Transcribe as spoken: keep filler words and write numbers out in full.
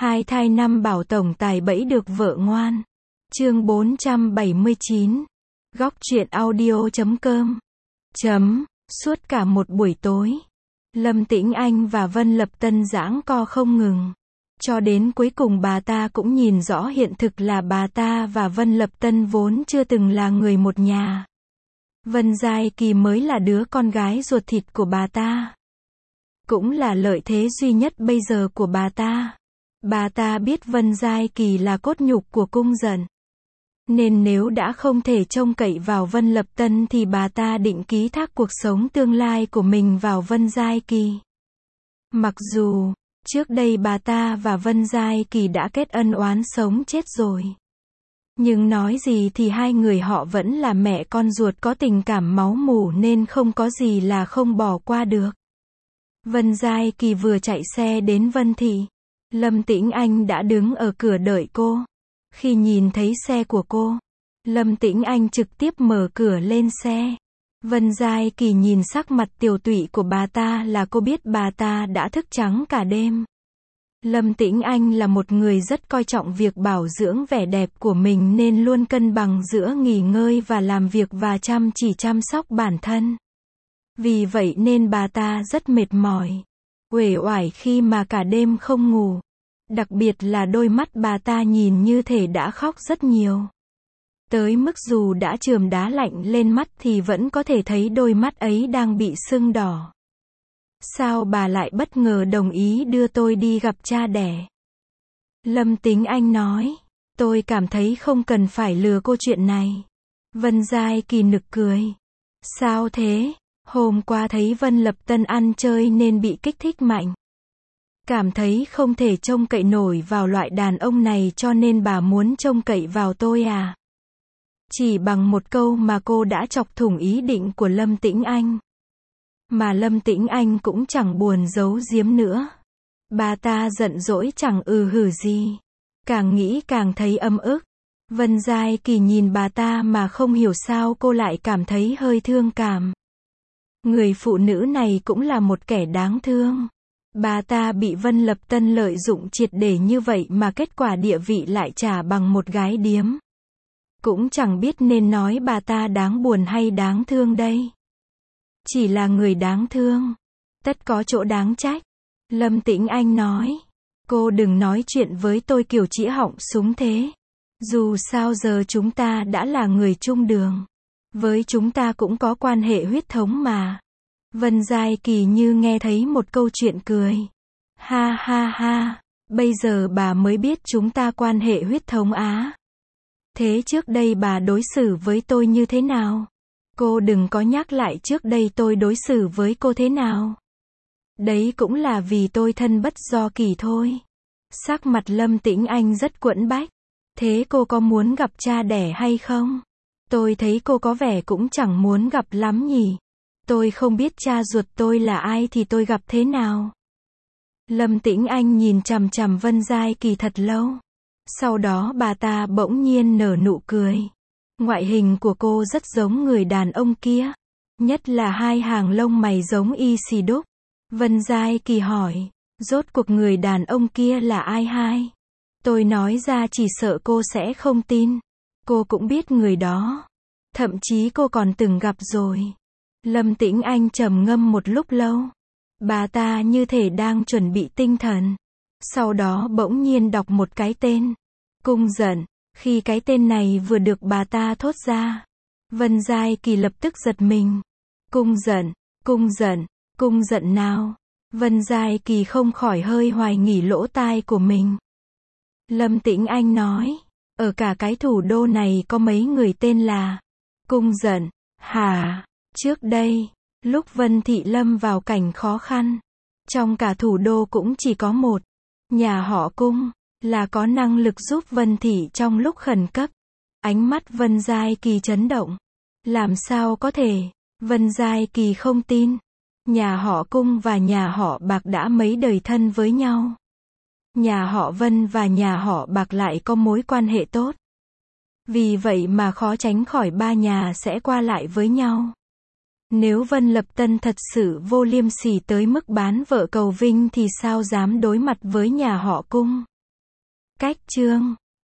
Hai thai năm bảo tổng tài bẫy được vợ ngoan. Chương bốn trăm bảy mươi chín. Góc truyện audio chấm com. Chấm. Suốt cả một buổi tối, Lâm Tĩnh Anh và Vân Lập Tân giãng co không ngừng. Cho đến cuối cùng bà ta cũng nhìn rõ hiện thực là bà ta và Vân Lập Tân vốn chưa từng là người một nhà. Vân Giai Kỳ mới là đứa con gái ruột thịt của bà ta. Cũng là lợi thế duy nhất bây giờ của bà ta. Bà ta biết Vân Giai Kỳ là cốt nhục của cung Dận. Nên nếu đã không thể trông cậy vào Vân Lập Tân thì bà ta định ký thác cuộc sống tương lai của mình vào Vân Giai Kỳ. Mặc dù, trước đây bà ta và Vân Giai Kỳ đã kết ân oán sống chết rồi. Nhưng nói gì thì hai người họ vẫn là mẹ con ruột có tình cảm máu mủ nên không có gì là không bỏ qua được. Vân Giai Kỳ vừa chạy xe đến Vân Thị. Lâm Tĩnh Anh đã đứng ở cửa đợi cô. Khi nhìn thấy xe của cô, Lâm Tĩnh Anh trực tiếp mở cửa lên xe. Vân Giai Kỳ nhìn sắc mặt tiều tụy của bà ta là cô biết bà ta đã thức trắng cả đêm. Lâm Tĩnh Anh là một người rất coi trọng việc bảo dưỡng vẻ đẹp của mình nên luôn cân bằng giữa nghỉ ngơi và làm việc và chăm chỉ chăm sóc bản thân. Vì vậy nên bà ta rất mệt mỏi, uể oải khi mà cả đêm không ngủ. Đặc biệt là đôi mắt bà ta nhìn như thể đã khóc rất nhiều. Tới mức dù đã chườm đá lạnh lên mắt thì vẫn có thể thấy đôi mắt ấy đang bị sưng đỏ. Sao bà lại bất ngờ đồng ý đưa tôi đi gặp cha đẻ? Lâm Tĩnh Anh nói. Tôi cảm thấy không cần phải lừa cô chuyện này. Vân Giai Kỳ nực cười. Sao thế? Hôm qua thấy Vân Lập Tân ăn chơi nên bị kích thích mạnh. Cảm thấy không thể trông cậy nổi vào loại đàn ông này cho nên bà muốn trông cậy vào tôi à? Chỉ bằng một câu mà cô đã chọc thủng ý định của Lâm Tĩnh Anh. Mà Lâm Tĩnh Anh cũng chẳng buồn giấu giếm nữa. Bà ta giận dỗi chẳng ừ hử gì. Càng nghĩ càng thấy ấm ức. Vân Giai Kỳ nhìn bà ta mà không hiểu sao cô lại cảm thấy hơi thương cảm. Người phụ nữ này cũng là một kẻ đáng thương. Bà ta bị Vân Lập Tân lợi dụng triệt để như vậy mà kết quả địa vị lại trả bằng một gái điếm. Cũng chẳng biết nên nói bà ta đáng buồn hay đáng thương đây. Chỉ là người đáng thương. Tất có chỗ đáng trách. Lâm Tĩnh Anh nói. Cô đừng nói chuyện với tôi kiểu chĩa họng súng thế. Dù sao giờ chúng ta đã là người chung đường. Với chúng ta cũng có quan hệ huyết thống mà. Vân Giai Kỳ như nghe thấy một câu chuyện cười. Ha ha ha, bây giờ bà mới biết chúng ta quan hệ huyết thống á. Thế trước đây bà đối xử với tôi như thế nào? Cô đừng có nhắc lại trước đây tôi đối xử với cô thế nào. Đấy cũng là vì tôi thân bất do kỳ thôi. Sắc mặt Lâm Tĩnh Anh rất quẫn bách. Thế cô có muốn gặp cha đẻ hay không? Tôi thấy cô có vẻ cũng chẳng muốn gặp lắm nhỉ. Tôi không biết cha ruột tôi là ai thì tôi gặp thế nào? Lâm Tĩnh Anh nhìn chằm chằm Vân Giai Kỳ thật lâu. Sau đó bà ta bỗng nhiên nở nụ cười. Ngoại hình của cô rất giống người đàn ông kia. Nhất là hai hàng lông mày giống y xì đúc. Vân Giai Kỳ hỏi. Rốt cuộc người đàn ông kia là ai hai? Tôi nói ra chỉ sợ cô sẽ không tin. Cô cũng biết người đó. Thậm chí cô còn từng gặp rồi. Lâm Tĩnh Anh trầm ngâm một lúc lâu. Bà ta như thể đang chuẩn bị tinh thần. Sau đó bỗng nhiên đọc một cái tên. Cung Dận. Khi cái tên này vừa được bà ta thốt ra, Vân Giai Kỳ lập tức giật mình. Cung Dận, Cung Dận, Cung Dận nào? Vân Giai Kỳ không khỏi hơi hoài nghi lỗ tai của mình. Lâm Tĩnh Anh nói. Ở cả cái thủ đô này có mấy người tên là Cung Dận, hả? Trước đây, lúc Vân Thị lâm vào cảnh khó khăn, trong cả thủ đô cũng chỉ có một nhà họ Cung là có năng lực giúp Vân Thị trong lúc khẩn cấp. Ánh mắt Vân Giai Kỳ chấn động. Làm sao có thể? Vân Giai Kỳ không tin. Nhà họ Cung và nhà họ Bạc đã mấy đời thân với nhau. Nhà họ Vân và nhà họ Bạc lại có mối quan hệ tốt. Vì vậy mà khó tránh khỏi ba nhà sẽ qua lại với nhau. Nếu Vân Lập Tân thật sự vô liêm sỉ tới mức bán vợ cầu vinh thì sao dám đối mặt với nhà họ Cung. Cách chương